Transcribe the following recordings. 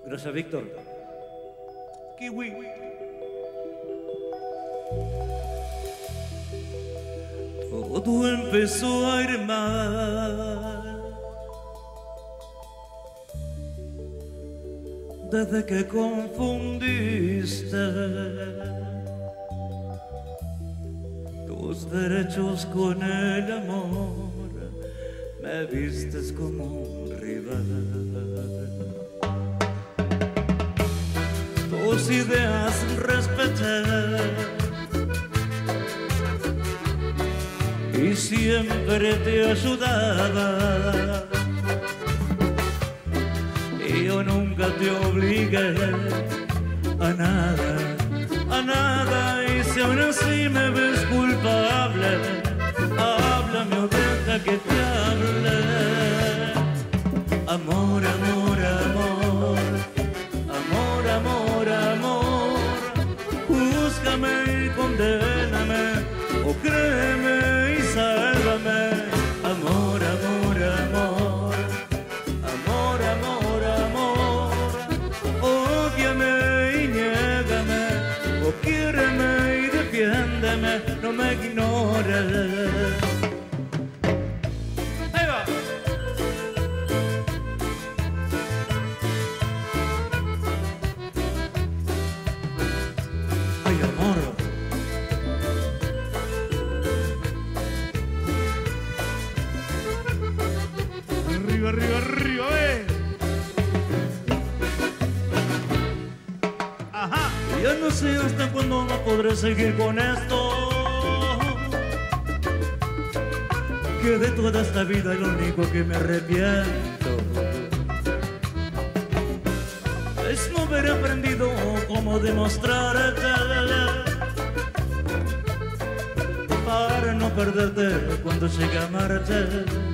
Gracias, Víctor. Kiwi. Todo empezó a ir mal desde que confundiste tus derechos con el amor. Me vistes como un rival. Tus ideas respeté y siempre te ayudaba. Y yo nunca te obligué a nada. Y si aún así me ves culpable, háblame o deja que te hable. Amor, amor, amor, amor, amor, amor. Júzgame y condéname, o créeme y sálvame. Amor, amor, amor, amor, amor, amor. Ódiame y niégame, o quiéreme y defiéndeme, no me ignores. Ahí va. Ay, amor. Arriba, arriba, arriba, Ajá. Ya no sé hasta cuándo no podré seguir con esto. Que de toda esta vida lo único que me arrepiento es no haber aprendido cómo demostrarte para no perderte cuando llegue a amarte.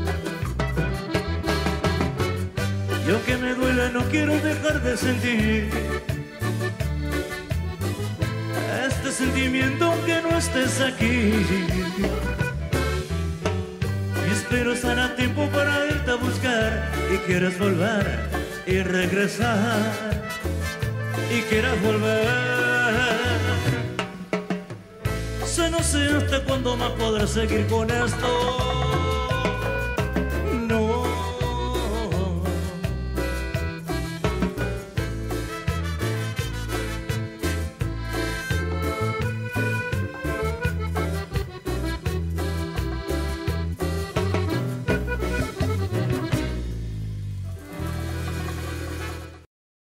Y aunque me duele no quiero dejar de sentir este sentimiento aunque no estés aquí. Y espero estar a tiempo para irte a buscar y quieras volver y regresar y quieras volver. No sé hasta cuándo más podré seguir con esto.